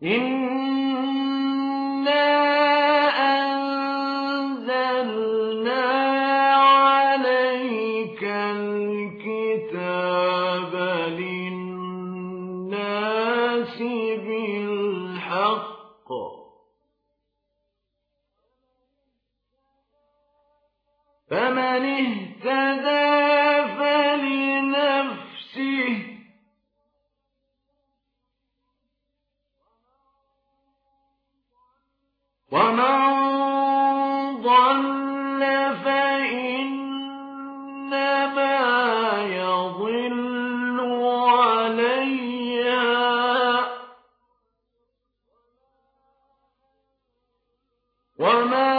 إِنَّا أَنزَلْنَا عَلَيْكَ الْكِتَابَ لِلنَّاسِ بِالْحَقِّ ۖ فَمَنِ اهْتَدَىٰ فَلِنَفْسِهِ ۖ وَمَن ضَلَّ فَإِنَّمَا يَضِلُّ عَلَيْهَا ۖ وَمَا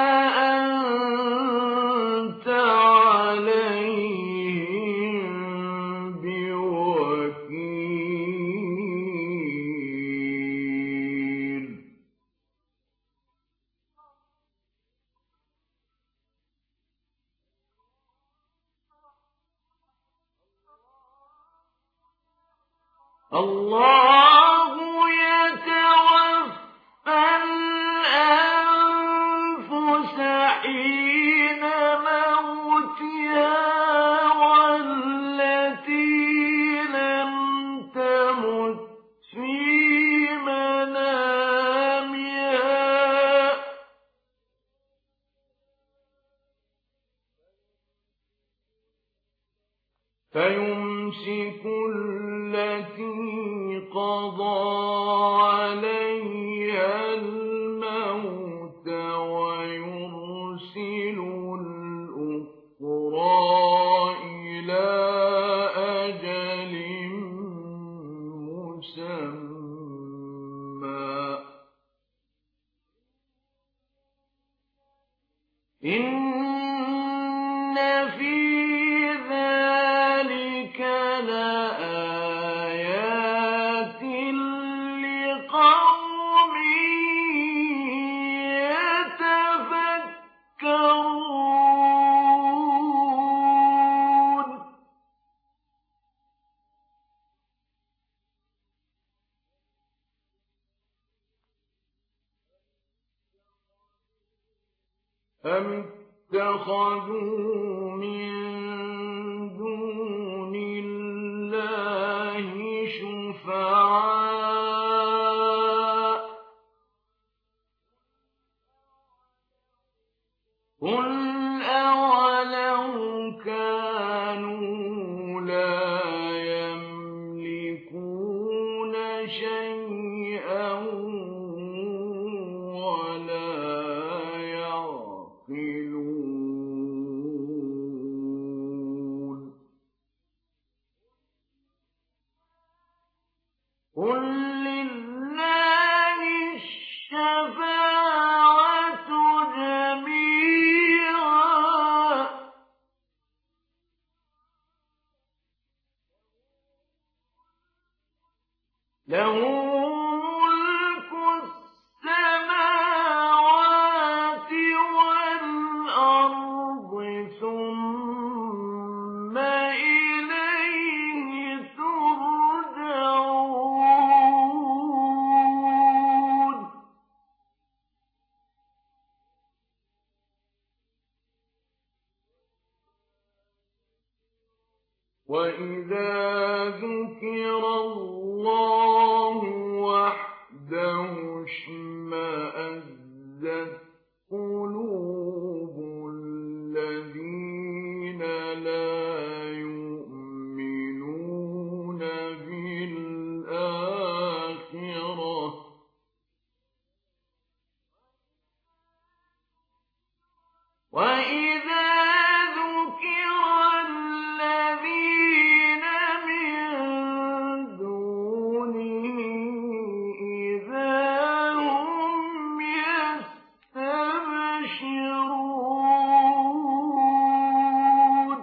أَنتَ عَلَيْهِم بِوَكِيلٍ. اللَّهُ يَتَوَفَّى الْأَنفُسَ حِينَ مَوْتِهَا وَالَّتِي لَمْ تَمُتْ فِي مَنَامِهَا ۖ فَيُمْسِكُ الَّتِي قَضَىٰ عَلَيْهَا الْمَوْتَ وَيُرْسِلُ الْأُخْرَىٰ إِلَىٰ أَجَلٍ مُّسَمًّى ۚ إِنَّ فِي ذَٰلِكَ لَآيَاتٍ لِّقَوْمٍ يَتَفَكَّرُونَ. أَمِ اتَّخَذُوا مِن دُونِ اللَّهِ شُفَعَاءَ ۚ قُلْ أَوَلَوْ كَانُوا لَا يَمْلِكُونَ شَيْئًا وَلَا يَعْقِلُونَ. قُل لِّلَّهِ الشَّفَاعَةُ جَمِيعًا ۖ لَّهُ مُلْكُ السَّمَاوَاتِ وَالْأَرْضِ ثُمَّ إِلَيْهِ تُرْجَعُونَ. وَإِذَا ذُكِرَ اللَّهُ وَحْدَهُ اشْمَأَزَّتْ قُلُوبُ الَّذِينَ لَا يُؤْمِنُونَ بِالْآخِرَةِ ۖ وَإِذَا ذُكِرَ الَّذِينَ مِن دُونِهِ إِذَا هُمْ يَسْتَبْشِرُونَ.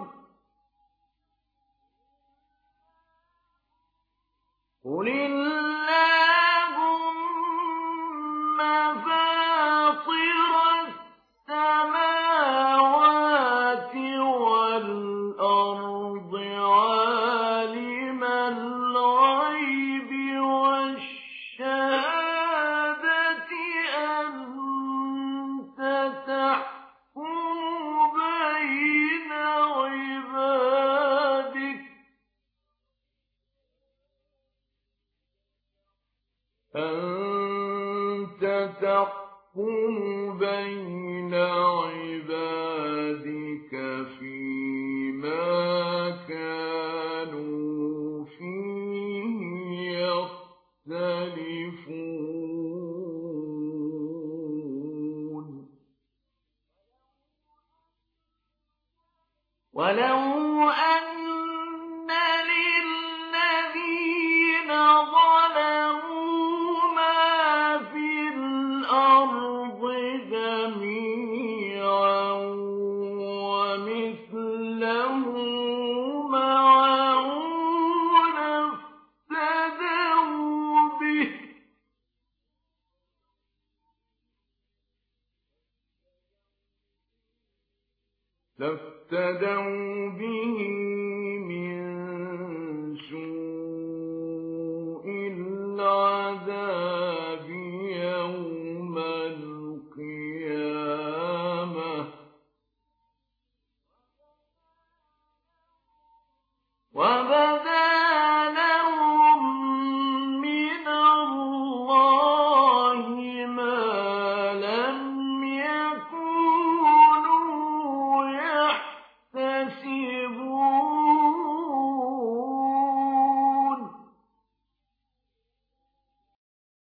قُلِ اللَّهُمَّ فَاطِرَ السَّمَاوَاتِ وَالْأَرْضِ عَالِمَ الْغَيْبِ وَالشَّهَادَةِ أنت تحكم بين عبادك فيما كانوا فيه يختلفون ولو أن للذين ظلموا ما في الأرض جميعا ومثله معه لافتدوا به